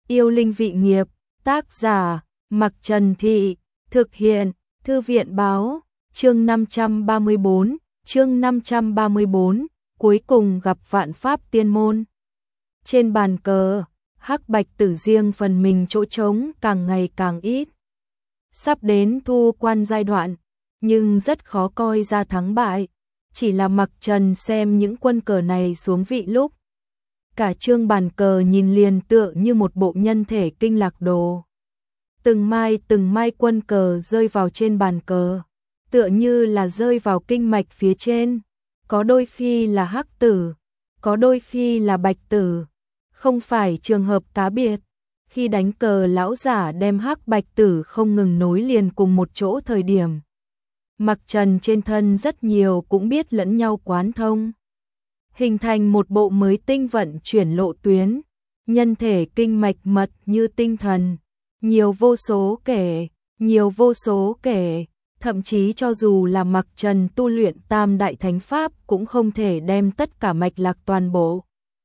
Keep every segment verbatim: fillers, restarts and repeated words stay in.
Yêu linh vị nghiệp, tác giả, Mặc Trần Thị, thực hiện, Thư viện báo, chương năm trăm ba mươi bốn, chương năm trăm ba mươi bốn, cuối cùng gặp vạn pháp tiên môn. Trên bàn cờ, hắc bạch tử riêng phần mình chỗ trống càng ngày càng ít. Sắp đến thu quan giai đoạn, nhưng rất khó coi ra thắng bại, chỉ là Mặc Trần xem những quân cờ này xuống vị lúc. Cả chương bàn cờ nhìn liền tựa như một bộ nhân thể kinh lạc đồ. Từng mai từng mai quân cờ rơi vào trên bàn cờ, tựa như là rơi vào kinh mạch phía trên, có đôi khi là hắc tử, có đôi khi là bạch tử, không phải trường hợp cá biệt. Khi đánh cờ lão giả đem hắc bạch tử không ngừng nối liền cùng một chỗ thời điểm, Mặc Trần trên thân rất nhiều cũng biết lẫn nhau quán thông, hình thành một bộ mới tinh vận chuyển lộ tuyến, nhân thể kinh mạch mật như tinh thần, nhiều vô số kể, nhiều vô số kể, thậm chí cho dù là Mặc Trần tu luyện tam đại thánh pháp cũng không thể đem tất cả mạch lạc toàn bộ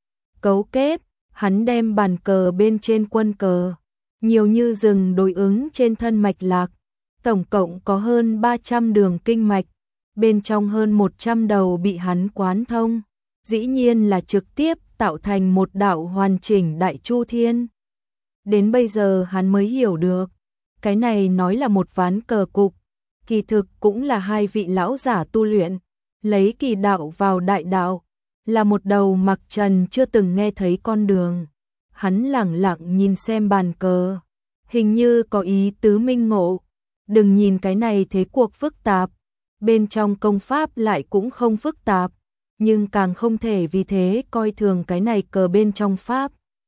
cấu kết. Hắn đem bàn cờ bên trên quân cờ, nhiều như rừng đối ứng trên thân mạch lạc, tổng cộng có hơn ba trăm đường kinh mạch, bên trong hơn một trăm đầu bị hắn quán thông, dĩ nhiên là trực tiếp tạo thành một đạo hoàn chỉnh đại chu thiên. Đến bây giờ hắn mới hiểu được, cái này nói là một ván cờ cục, kỳ thực cũng là hai vị lão giả tu luyện, lấy kỳ đạo vào đại đạo. Là một đầu Mặc Trần chưa từng nghe thấy con đường. Hắn lẳng lặng nhìn xem bàn cờ, hình như có ý tứ minh ngộ. Đừng nhìn cái này thế cuộc phức tạp, bên trong công pháp lại cũng không phức tạp, nhưng càng không thể vì thế coi thường cái này cờ bên trong pháp.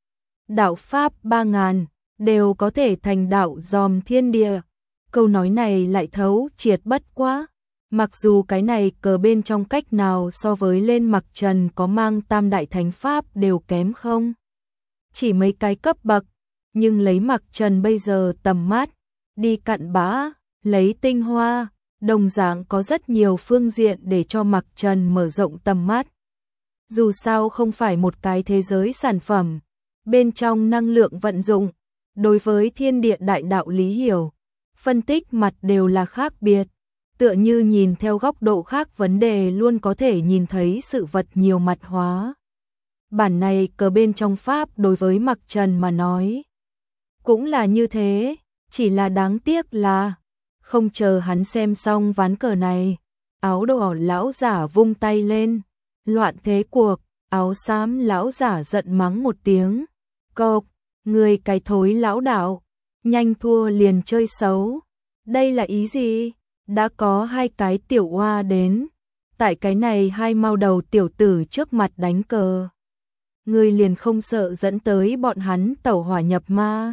Đạo pháp ba ngàn, đều có thể thành đạo dòm thiên địa. Câu nói này lại thấu triệt bất quá. Mặc dù cái này cờ bên trong cách nào so với lên Mặc Trần có mang tam đại thánh pháp đều kém không, chỉ mấy cái cấp bậc, nhưng lấy Mặc Trần bây giờ tầm mắt, đi cặn bã, lấy tinh hoa, đồng dạng có rất nhiều phương diện để cho Mặc Trần mở rộng tầm mắt. Dù sao không phải một cái thế giới sản phẩm, bên trong năng lượng vận dụng, đối với thiên địa đại đạo lý hiểu, phân tích mặt đều là khác biệt. Tựa như nhìn theo góc độ khác vấn đề luôn có thể nhìn thấy sự vật nhiều mặt hóa. Bản này cờ bên trong pháp đối với Mặc Trần mà nói cũng là như thế, chỉ là đáng tiếc là không chờ hắn xem xong ván cờ này, áo đỏ lão giả vung tay lên, loạn thế cuộc. Áo xám lão giả giận mắng một tiếng, cộc, người cái thối lão đạo, nhanh thua liền chơi xấu. Đây là ý gì? Đã có hai cái tiểu oa đến, tại cái này hai mao đầu tiểu tử trước mặt đánh cờ, người liền không sợ dẫn tới bọn hắn tẩu hỏa nhập ma.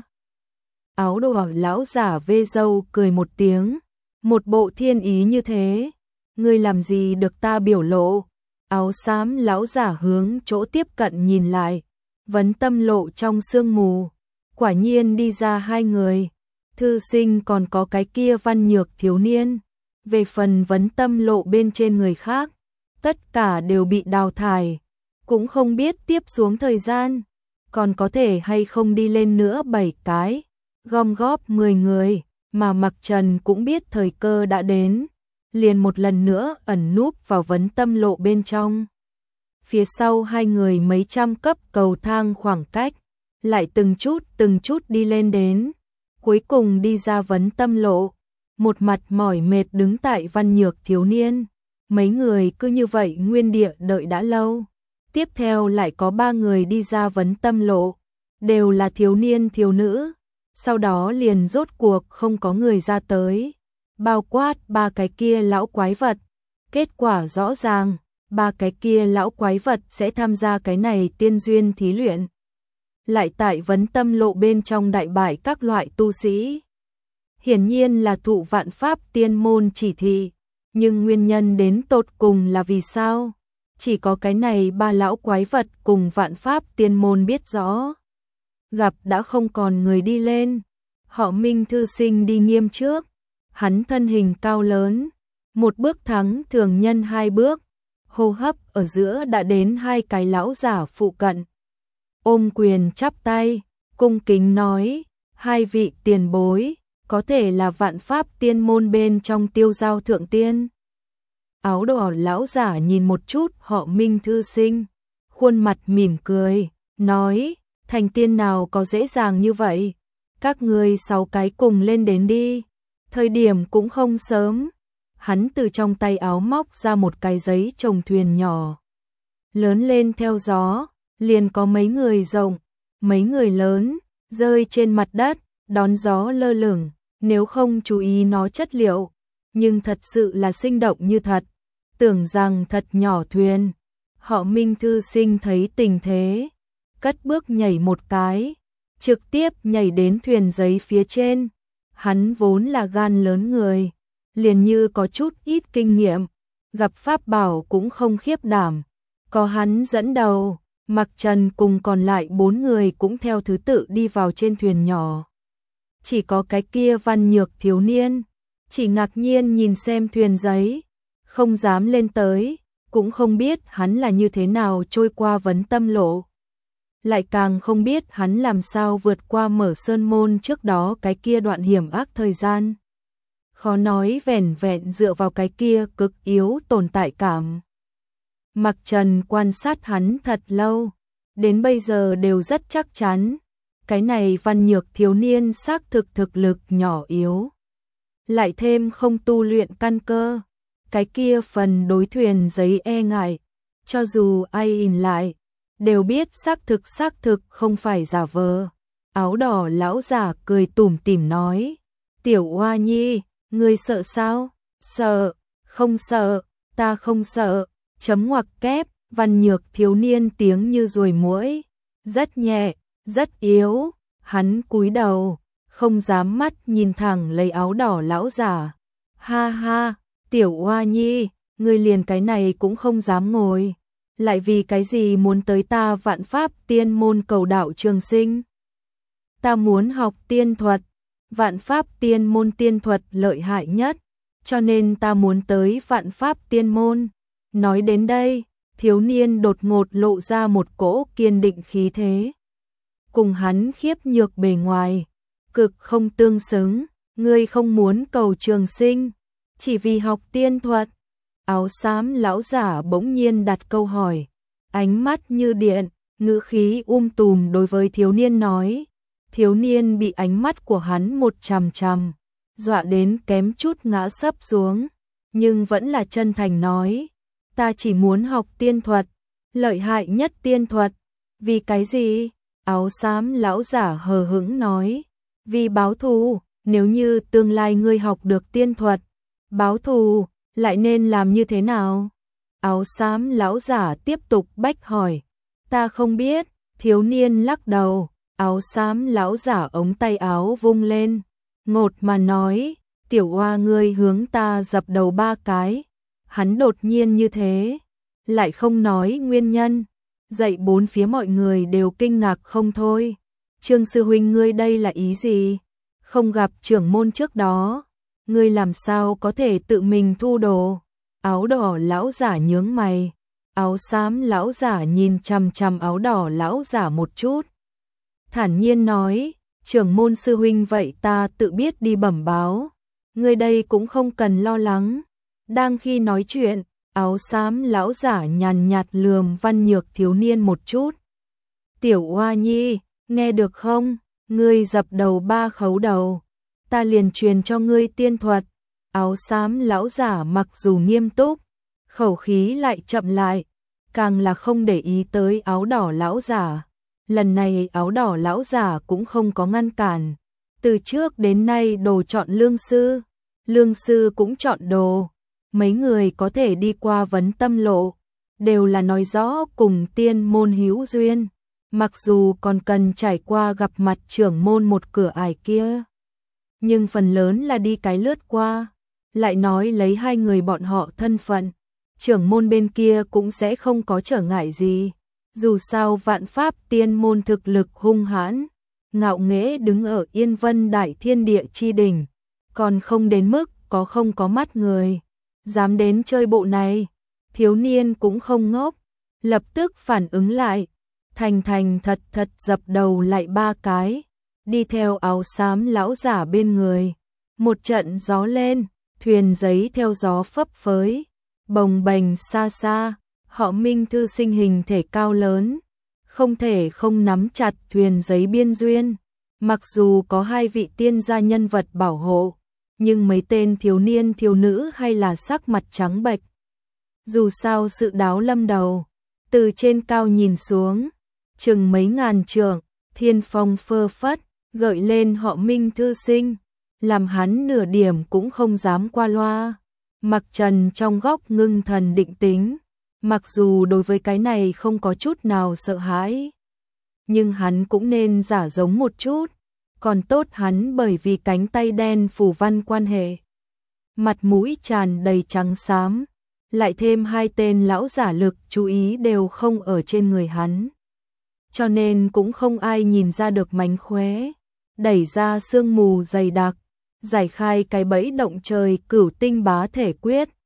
Áo đỏ lão giả vê râu cười một tiếng, một bộ thiên ý như thế, người làm gì được ta biểu lộ. Áo xám lão giả hướng chỗ tiếp cận nhìn lại, vấn tâm lộ trong sương mù, quả nhiên đi ra hai người. Thư sinh còn có cái kia văn nhược thiếu niên. Về phần vấn tâm lộ bên trên người khác, tất cả đều bị đào thải, cũng không biết tiếp xuống thời gian, còn có thể hay không đi lên nữa bảy cái, gom góp mười người, mà Mặc Trần cũng biết thời cơ đã đến, liền một lần nữa ẩn núp vào vấn tâm lộ bên trong. Phía sau hai người mấy trăm cấp cầu thang khoảng cách, lại từng chút từng chút đi lên đến, cuối cùng đi ra vấn tâm lộ. Một mặt mỏi mệt đứng tại văn nhược thiếu niên, mấy người cứ như vậy nguyên địa đợi đã lâu. Tiếp theo lại có ba người đi ra vấn tâm lộ, đều là thiếu niên thiếu nữ, sau đó liền rốt cuộc không có người ra tới, bao quát ba cái kia lão quái vật. Kết quả rõ ràng, ba cái kia lão quái vật sẽ tham gia cái này tiên duyên thí luyện. Lại tại vấn tâm lộ bên trong đại bại các loại tu sĩ. Hiển nhiên là thụ vạn pháp tiên môn chỉ thị, nhưng nguyên nhân đến tột cùng là vì sao? Chỉ có cái này ba lão quái vật cùng vạn pháp tiên môn biết rõ. Gặp đã không còn người đi lên, họ Minh thư sinh đi nghiêm trước, hắn thân hình cao lớn, một bước thắng thường nhân hai bước, hô hấp ở giữa đã đến hai cái lão giả phụ cận. Ôm quyền chắp tay, cung kính nói, hai vị tiền bối, có thể là vạn pháp tiên môn bên trong Tiêu Giao thượng tiên. Áo đỏ lão giả nhìn một chút họ Minh thư sinh, khuôn mặt mỉm cười, nói, thành tiên nào có dễ dàng như vậy, các ngươi sáu cái cùng lên đến đi, thời điểm cũng không sớm. Hắn từ trong tay áo móc ra một cái giấy trồng thuyền nhỏ, lớn lên theo gió, liền có mấy người rộng, mấy người lớn, rơi trên mặt đất, đón gió lơ lửng, nếu không chú ý nó chất liệu, nhưng thật sự là sinh động như thật, tưởng rằng thật nhỏ thuyền. Họ Minh thư sinh thấy tình thế, cất bước nhảy một cái, trực tiếp nhảy đến thuyền giấy phía trên. Hắn vốn là gan lớn người, liền như có chút ít kinh nghiệm, gặp pháp bảo cũng không khiếp đảm. Có hắn dẫn đầu, Mặc Trần cùng còn lại bốn người cũng theo thứ tự đi vào trên thuyền nhỏ. Chỉ có cái kia Văn Nhược thiếu niên, chỉ ngạc nhiên nhìn xem thuyền giấy, không dám lên tới, cũng không biết hắn là như thế nào trôi qua vấn tâm lộ. Lại càng không biết hắn làm sao vượt qua mở sơn môn trước đó cái kia đoạn hiểm ác thời gian. Khó nói vẻn vẹn dựa vào cái kia cực yếu tồn tại cảm. Mặc Trần quan sát hắn thật lâu, đến bây giờ đều rất chắc chắn, cái này Văn Nhược thiếu niên xác thực thực lực nhỏ yếu. Lại thêm không tu luyện căn cơ, cái kia phần đối thuyền giấy e ngại, cho dù ai nhìn lại, đều biết xác thực xác thực không phải giả vờ. Áo đỏ lão giả cười tủm tỉm nói, tiểu oa nhi, ngươi sợ sao? Sợ, không sợ, ta không sợ, chấm ngoặc kép. Văn Nhược thiếu niên tiếng như ruồi muỗi, rất nhẹ, rất yếu, hắn cúi đầu, không dám mắt nhìn thẳng lấy áo đỏ lão giả. Ha ha, tiểu oa nhi, ngươi liền cái này cũng không dám ngồi, lại vì cái gì muốn tới ta Vạn Pháp tiên môn cầu đạo trường sinh? Ta muốn học tiên thuật, Vạn Pháp tiên môn tiên thuật lợi hại nhất, cho nên ta muốn tới Vạn Pháp tiên môn. Nói đến đây, thiếu niên đột ngột lộ ra một cỗ kiên định khí thế. Cùng hắn khiếp nhược bề ngoài, cực không tương xứng, ngươi không muốn cầu trường sinh, chỉ vì học tiên thuật. Áo xám lão giả bỗng nhiên đặt câu hỏi, ánh mắt như điện, ngữ khí um tùm đối với thiếu niên nói. Thiếu niên bị ánh mắt của hắn một chằm chằm, dọa đến kém chút ngã sấp xuống, nhưng vẫn là chân thành nói, ta chỉ muốn học tiên thuật, lợi hại nhất tiên thuật. Vì cái gì? Áo xám lão giả hờ hững nói, vì báo thù, nếu như tương lai ngươi học được tiên thuật, báo thù, lại nên làm như thế nào? Áo xám lão giả tiếp tục bách hỏi, ta không biết. Thiếu niên lắc đầu. Áo xám lão giả ống tay áo vung lên, ngột mà nói, tiểu oa ngươi hướng ta dập đầu ba cái. Hắn đột nhiên như thế, lại không nói nguyên nhân, dạy bốn phía mọi người đều kinh ngạc không thôi. Trương sư huynh ngươi đây là ý gì? Không gặp trưởng môn trước đó, ngươi làm sao có thể tự mình thu đồ? Áo đỏ lão giả nhướng mày, áo xám lão giả nhìn chằm chằm áo đỏ lão giả một chút, thản nhiên nói, trưởng môn sư huynh vậy ta tự biết đi bẩm báo, ngươi đây cũng không cần lo lắng. Đang khi nói chuyện, áo xám lão giả nhàn nhạt lườm Văn Nhược thiếu niên một chút. Tiểu oa nhi, nghe được không? Ngươi dập đầu ba khấu đầu, ta liền truyền cho ngươi tiên thuật. Áo xám lão giả mặc dù nghiêm túc, khẩu khí lại chậm lại, càng là không để ý tới áo đỏ lão giả. Lần này áo đỏ lão giả cũng không có ngăn cản. Từ trước đến nay đồ chọn lương sư, lương sư cũng chọn đồ. Mấy người có thể đi qua vấn tâm lộ, đều là nói rõ cùng tiên môn hữu duyên. Mặc dù còn cần trải qua gặp mặt trưởng môn một cửa ải kia, nhưng phần lớn là đi cái lướt qua. Lại nói lấy hai người bọn họ thân phận, trưởng môn bên kia cũng sẽ không có trở ngại gì. Dù sao Vạn Pháp tiên môn thực lực hung hãn, ngạo nghễ đứng ở Yên Vân Đại Thiên Địa chi đỉnh, còn không đến mức có không có mắt người dám đến chơi bộ này. Thiếu niên cũng không ngốc, lập tức phản ứng lại, thành thành thật thật dập đầu lại ba cái, đi theo áo xám lão giả bên người. Một trận gió lên, thuyền giấy theo gió phấp phới, bồng bềnh xa xa, họ Minh thư sinh hình thể cao lớn, không thể không nắm chặt thuyền giấy biên duyên. Mặc dù có hai vị tiên gia nhân vật bảo hộ, nhưng mấy tên thiếu niên thiếu nữ hay là sắc mặt trắng bệch. Dù sao sự đáo lâm đầu, từ trên cao nhìn xuống, chừng mấy ngàn trượng, thiên phong phơ phất, gợi lên họ Minh thư sinh, làm hắn nửa điểm cũng không dám qua loa. Mặc Trần trong góc ngưng thần định tính, mặc dù đối với cái này không có chút nào sợ hãi, nhưng hắn cũng nên giả giống một chút, còn tốt hắn bởi vì cánh tay đen phủ văn quan hệ. Mặt mũi tràn đầy trắng xám, lại thêm hai tên lão giả lực chú ý đều không ở trên người hắn. Cho nên cũng không ai nhìn ra được mánh khóe, đẩy ra sương mù dày đặc, giải khai cái bẫy động trời cửu tinh bá thể quyết,